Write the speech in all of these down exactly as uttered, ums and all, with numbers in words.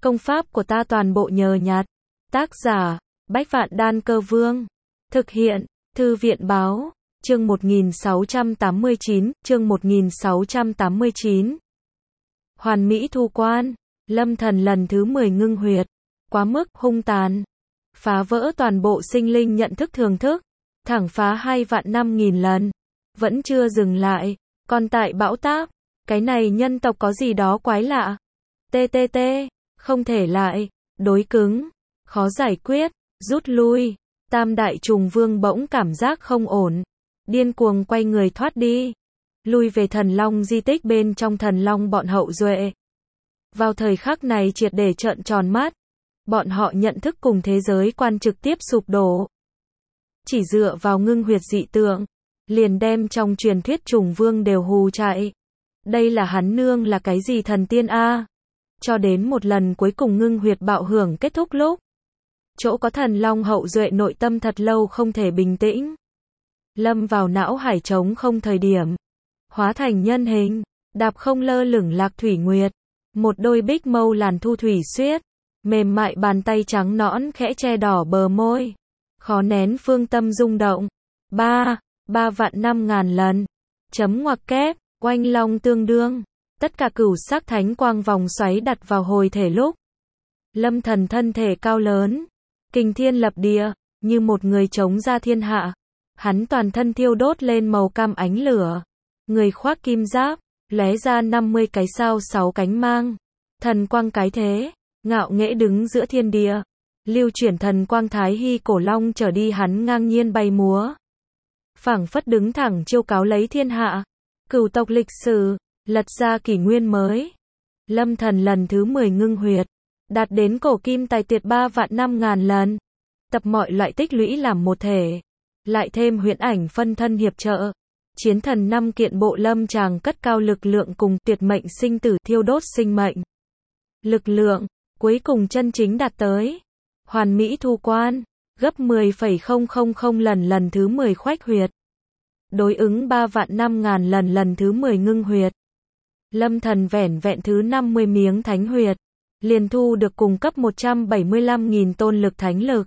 Công pháp của ta toàn bộ nhờ nhặt. Tác giả, Bách Vạn Đan Cơ Vương. Thực hiện, Thư viện Báo. Chương một nghìn sáu trăm tám mươi chín, chương một nghìn sáu trăm tám mươi chín. Hoàn Mỹ thu quan. Lâm Thần lần thứ mười ngưng huyệt. Quá mức hung tàn. Phá vỡ toàn bộ sinh linh nhận thức thường thức. Thẳng phá hai vạn năm nghìn lần. Vẫn chưa dừng lại. Còn tại bão táp. Cái này nhân tộc có gì đó quái lạ. tê tê tê. Không thể lại. Đối cứng. Khó giải quyết. Rút lui. Tam đại trùng vương bỗng cảm giác không ổn. Điên cuồng quay người thoát đi. Lui về thần long di tích bên trong thần long bọn hậu duệ. Vào thời khắc này triệt để trợn tròn mắt. Bọn họ nhận thức cùng thế giới quan trực tiếp sụp đổ. Chỉ dựa vào ngưng huyệt dị tượng. Liền đem trong truyền thuyết trùng vương đều hù chạy. Đây là hắn nương là cái gì thần tiên a? Cho đến một lần cuối cùng ngưng huyệt bạo hưởng kết thúc lúc. Chỗ có thần long hậu duệ nội tâm thật lâu không thể bình tĩnh. Lâm vào não hải trống không thời điểm. Hóa thành nhân hình. Đạp không lơ lửng lạc thủy nguyệt. Một đôi bích mâu làn thu thủy xuyết. Mềm mại bàn tay trắng nõn khẽ che đỏ bờ môi. Khó nén phương tâm rung động. Ba, ba vạn năm ngàn lần. Chấm ngoặc kép, oanh long tương đương. Tất cả cửu sắc thánh quang vòng xoáy đặt vào hồi thể lúc. Lâm Thần thân thể cao lớn. Kình thiên lập địa, như một người chống ra thiên hạ. Hắn toàn thân thiêu đốt lên màu cam ánh lửa. Người khoác kim giáp, lóe ra năm mươi cái sao sáu cánh mang. Thần quang cái thế, ngạo nghễ đứng giữa thiên địa. Lưu chuyển thần quang thái hy cổ long trở đi hắn ngang nhiên bay múa. Phảng phất đứng thẳng chiêu cáo lấy thiên hạ. Cửu tộc lịch sử, lật ra kỷ nguyên mới. Lâm Thần lần thứ mười ngưng huyệt. Đạt đến cổ kim tài tuyệt ba vạn năm ngàn lần. Tập mọi loại tích lũy làm một thể. Lại thêm huyễn ảnh phân thân hiệp trợ. Chiến thần năm kiện bộ lâm tràng cất cao lực lượng cùng tuyệt mệnh sinh tử thiêu đốt sinh mệnh. Lực lượng, cuối cùng chân chính đạt tới. Hoàn mỹ thu quan, gấp mười phẩy không không không lần lần thứ mười khoách huyệt. Đối ứng ba vạn năm ngàn lần lần thứ mười ngưng huyệt. Lâm Thần vẻn vẹn thứ năm mươi miếng thánh huyệt. Liền thu được cùng cấp một trăm bảy mươi lăm nghìn tôn lực thánh lực.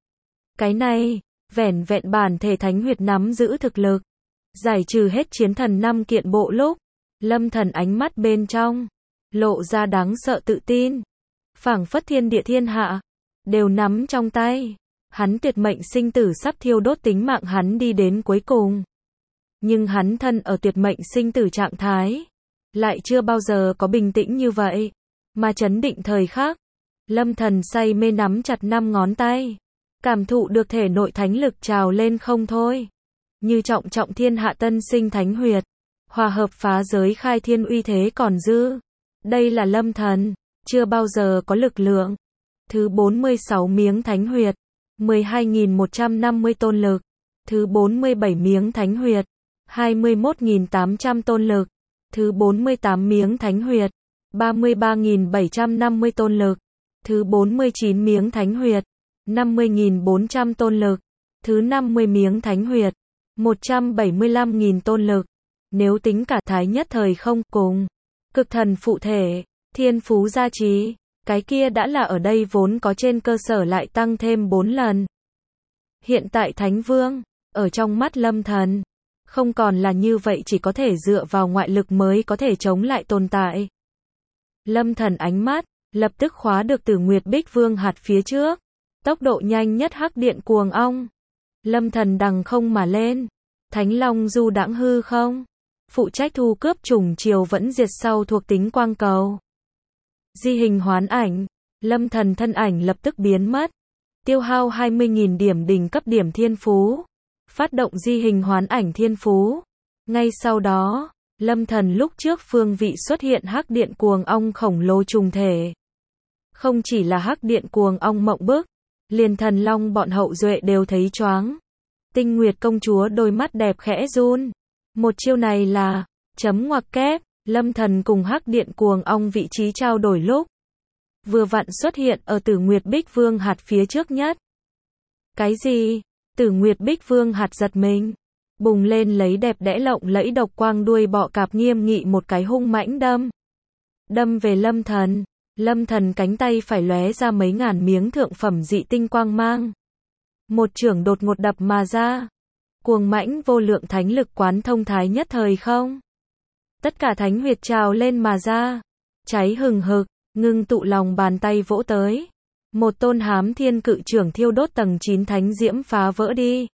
Cái này, vẻn vẹn bản thể thánh huyệt nắm giữ thực lực. Giải trừ hết chiến thần năm kiện bộ lúc. Lâm Thần ánh mắt bên trong. Lộ ra đáng sợ tự tin. Phảng phất thiên địa thiên hạ. Đều nắm trong tay. Hắn tuyệt mệnh sinh tử sắp thiêu đốt tính mạng hắn đi đến cuối cùng. Nhưng hắn thân ở tuyệt mệnh sinh tử trạng thái. Lại chưa bao giờ có bình tĩnh như vậy. Mà chấn định thời khắc. Lâm Thần say mê nắm chặt năm ngón tay. Cảm thụ được thể nội thánh lực trào lên không thôi. Như trọng trọng thiên hạ tân sinh thánh huyệt. Hòa hợp phá giới khai thiên uy thế còn dư. Đây là Lâm Thần. Chưa bao giờ có lực lượng. Thứ bốn mươi sáu miếng thánh huyệt. mười hai nghìn một trăm năm mươi tôn lực. Thứ bốn mươi bảy miếng thánh huyệt. hai mươi mốt nghìn tám trăm tôn lực. Thứ bốn mươi tám miếng thánh huyệt. ba mươi ba nghìn bảy trăm năm mươi tôn lực. Thứ bốn mươi chín miếng thánh huyệt. năm mươi nghìn bốn trăm tôn lực. Thứ năm mươi miếng thánh huyệt. một trăm bảy mươi lăm nghìn tôn lực. Nếu tính cả thái nhất thời không cùng. Cực thần phụ thể. Thiên phú gia trì. Cái kia đã là ở đây vốn có trên cơ sở lại tăng thêm bốn lần. Hiện tại Thánh Vương. Ở trong mắt Lâm Thần. Không còn là như vậy chỉ có thể dựa vào ngoại lực mới có thể chống lại tồn tại. Lâm Thần ánh mắt. Lập tức khóa được Tử Nguyệt Bích Vương hạt phía trước. Tốc độ nhanh nhất hắc điện cuồng ong. Lâm Thần đằng không mà lên. Thánh Long du đãng hư không. Phụ trách thu cướp trùng chiều vẫn diệt sau thuộc tính quang cầu. Di hình hoán ảnh. Lâm Thần thân ảnh lập tức biến mất. Tiêu hao hai mươi nghìn điểm đỉnh cấp điểm thiên phú. Phát động di hình hoán ảnh thiên phú. Ngay sau đó, Lâm Thần lúc trước phương vị xuất hiện hắc điện cuồng ong khổng lồ trùng thể. Không chỉ là hắc điện cuồng ong mộng bức. Liền thần long bọn hậu duệ đều thấy choáng. Tinh Nguyệt công chúa đôi mắt đẹp khẽ run. Một chiêu này là chấm ngoặc kép. Lâm Thần cùng hắc điện cuồng ong vị trí trao đổi lúc. Vừa vặn xuất hiện ở Tử Nguyệt Bích Vương hạt phía trước nhất. Cái gì? Tử Nguyệt Bích Vương hạt giật mình. Bùng lên lấy đẹp đẽ lộng lẫy độc quang đuôi bọ cạp nghiêm nghị một cái hung mãnh đâm. Đâm về Lâm Thần. Lâm Thần cánh tay phải lóe ra mấy ngàn miếng thượng phẩm dị tinh quang mang. Một chưởng đột ngột đập mà ra. Cuồng mãnh vô lượng thánh lực quán thông thái nhất thời không. Tất cả thánh huyệt trào lên mà ra. Cháy hừng hực, ngưng tụ lòng bàn tay vỗ tới. Một tôn hám thiên cự trưởng thiêu đốt tầng chín thánh diễm phá vỡ đi.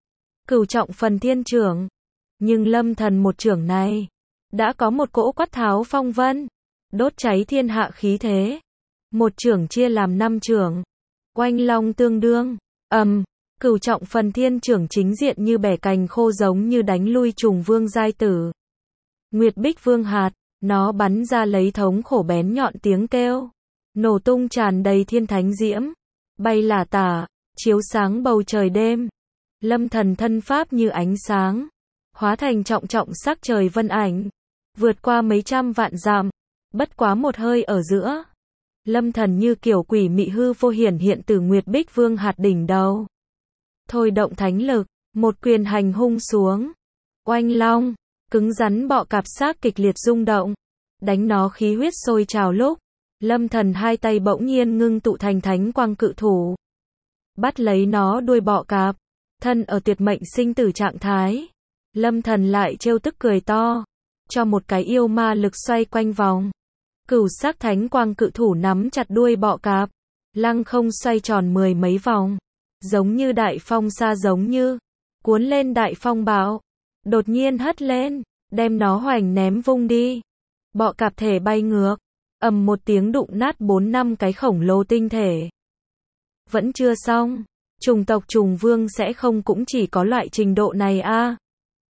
Cửu trọng phần thiên trưởng. Nhưng Lâm Thần một trưởng này, đã có một cỗ quát tháo phong vân. Đốt cháy thiên hạ khí thế. Một trưởng chia làm năm trưởng. Oanh long tương đương. Ầm, um, cửu trọng phần thiên trưởng chính diện như bẻ cành khô giống như đánh lui trùng vương giai tử. Nguyệt Bích Vương hạt, nó bắn ra lấy thống khổ bén nhọn tiếng kêu. Nổ tung tràn đầy thiên thánh diễm. Bay lả tả, chiếu sáng bầu trời đêm. Lâm Thần thân pháp như ánh sáng. Hóa thành trọng trọng sắc trời vân ảnh. Vượt qua mấy trăm vạn dặm. Bất quá một hơi ở giữa. Lâm Thần như kiểu quỷ mị hư vô hiển hiện từ Nguyệt Bích Vương hạt đỉnh đầu. Thôi động thánh lực, một quyền hành hung xuống. Oanh long, cứng rắn bọ cạp xác kịch liệt rung động. Đánh nó khí huyết sôi trào lúc. Lâm Thần hai tay bỗng nhiên ngưng tụ thành thánh quang cự thủ. Bắt lấy nó đuôi bọ cạp. Thân ở tuyệt mệnh sinh tử trạng thái. Lâm Thần lại trêu tức cười to. Cho một cái yêu ma lực xoay quanh vòng. Cửu sắc thánh quang cự thủ nắm chặt đuôi bọ cạp. Lăng không xoay tròn mười mấy vòng. Giống như đại phong xa giống như. Cuốn lên đại phong bão. Đột nhiên hất lên. Đem nó hoành ném vung đi. Bọ cạp thể bay ngược. Ầm một tiếng đụng nát bốn năm cái khổng lồ tinh thể. Vẫn chưa xong. Trùng tộc trùng vương sẽ không cũng chỉ có loại trình độ này a. À.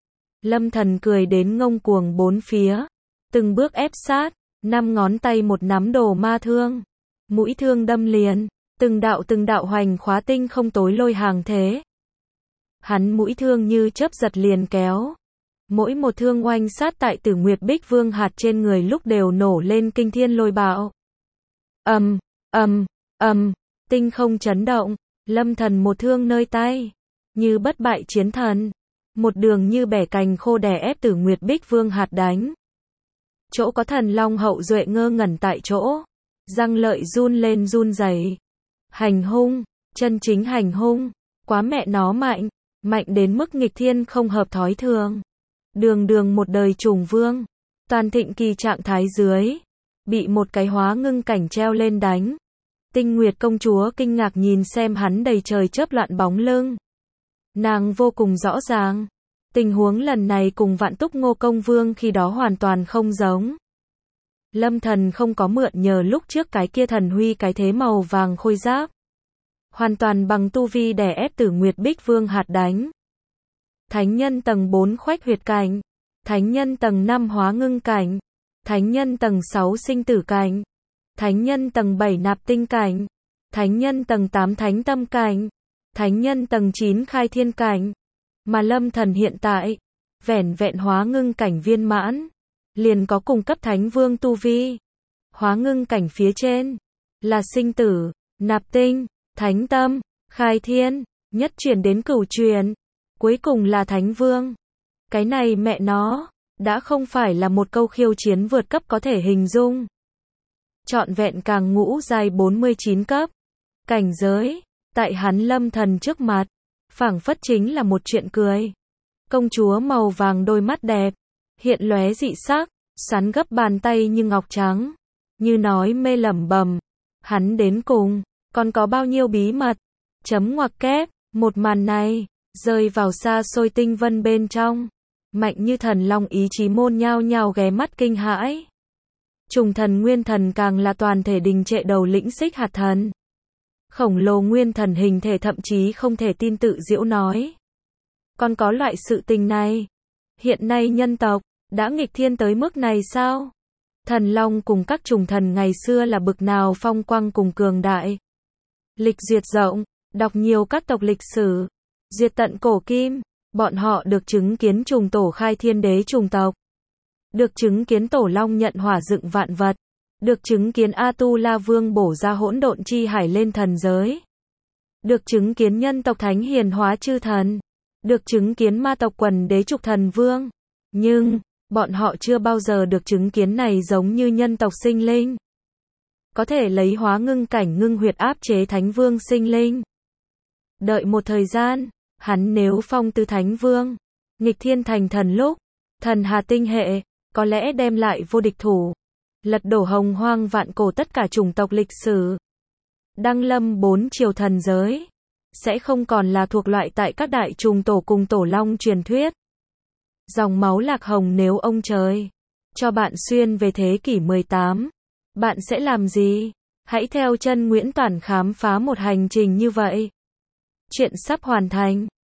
Lâm Thần cười đến ngông cuồng bốn phía. Từng bước ép sát. Năm ngón tay một nắm đồ ma thương. Mũi thương đâm liền. Từng đạo từng đạo hoành khóa tinh không tối lôi hàng thế. Hắn mũi thương như chớp giật liền kéo. Mỗi một thương oanh sát tại Tử Nguyệt Bích Vương hạt trên người lúc đều nổ lên kinh thiên lôi bạo. Ầm, ầm, ầm, tinh không chấn động, Lâm Thần một thương nơi tay, như bất bại chiến thần, một đường như bẻ cành khô đè ép Tử Nguyệt Bích Vương hạt đánh. Chỗ có thần long hậu duệ ngơ ngẩn tại chỗ, răng lợi run lên run rẩy. Hành hung, chân chính hành hung, quá mẹ nó mạnh, mạnh đến mức nghịch thiên không hợp thói thường. Đường đường một đời trùng vương, toàn thịnh kỳ trạng thái dưới, bị một cái hóa ngưng cảnh treo lên đánh. Tinh Nguyệt công chúa kinh ngạc nhìn xem hắn đầy trời chớp loạn bóng lưng. Nàng vô cùng rõ ràng, tình huống lần này cùng Vạn Túc Ngô Công Vương khi đó hoàn toàn không giống. Lâm Thần không có mượn nhờ lúc trước cái kia thần huy cái thế màu vàng khôi giáp. Hoàn toàn bằng tu vi đè ép Tử Nguyệt Bích Vương hạt đánh. Thánh nhân tầng bốn khoách huyệt cảnh, thánh nhân tầng năm hóa ngưng cảnh, thánh nhân tầng sáu sinh tử cảnh, thánh nhân tầng bảy nạp tinh cảnh, thánh nhân tầng tám thánh tâm cảnh, thánh nhân tầng chín khai thiên cảnh. Mà Lâm Thần hiện tại, vẻn vẹn hóa ngưng cảnh viên mãn, liền có cùng cấp thánh vương tu vi. Hóa ngưng cảnh phía trên, là sinh tử, nạp tinh, thánh tâm, khai thiên, nhất chuyển đến cửu truyền. Cuối cùng là thánh vương. Cái này mẹ nó, đã không phải là một câu khiêu chiến vượt cấp có thể hình dung. Trọn vẹn càng ngũ giai bốn mươi chín cấp. Cảnh giới, tại hắn Lâm Thần trước mặt, phảng phất chính là một chuyện cười. Công chúa màu vàng đôi mắt đẹp, hiện lóe dị sắc, xoắn gấp bàn tay như ngọc trắng, như nói mê lẩm bẩm, hắn đến cùng, còn có bao nhiêu bí mật. Chấm ngoặc kép, một màn này rơi vào xa xôi tinh vân bên trong, mạnh như thần long ý chí môn nhao nhao ghé mắt kinh hãi. Trùng thần nguyên thần càng là toàn thể đình trệ đầu lĩnh xích hạt thần. Khổng lồ nguyên thần hình thể thậm chí không thể tin tự giễu nói. Còn có loại sự tình này? Hiện nay nhân tộc, đã nghịch thiên tới mức này sao? Thần long cùng các trùng thần ngày xưa là bực nào phong quang cùng cường đại. Lịch duyệt rộng, đọc nhiều các tộc lịch sử. Diệt tận cổ kim, bọn họ được chứng kiến trùng tổ khai thiên đế trùng tộc. Được chứng kiến tổ long nhận hỏa dựng vạn vật. Được chứng kiến A-tu-la vương bổ ra hỗn độn chi hải lên thần giới. Được chứng kiến nhân tộc thánh hiền hóa chư thần. Được chứng kiến ma tộc quần đế trục thần vương. Nhưng, bọn họ chưa bao giờ được chứng kiến này giống như nhân tộc sinh linh. có thể lấy hóa ngưng cảnh ngưng huyệt áp chế Thánh Vương sinh linh. Đợi một thời gian, hắn nếu phong tư Thánh Vương, nghịch thiên thành thần lúc, thần hà tinh hệ, có lẽ đem lại vô địch thủ, lật đổ hồng hoang vạn cổ tất cả chủng tộc lịch sử. Đăng lâm bốn triều thần giới, sẽ không còn là thuộc loại tại các đại trùng tổ cùng tổ long truyền thuyết. Dòng máu lạc hồng nếu ông trời cho bạn xuyên về thế kỷ mười tám, bạn sẽ làm gì? Hãy theo chân Nguyễn Toản khám phá một hành trình như vậy. Chuyện sắp hoàn thành.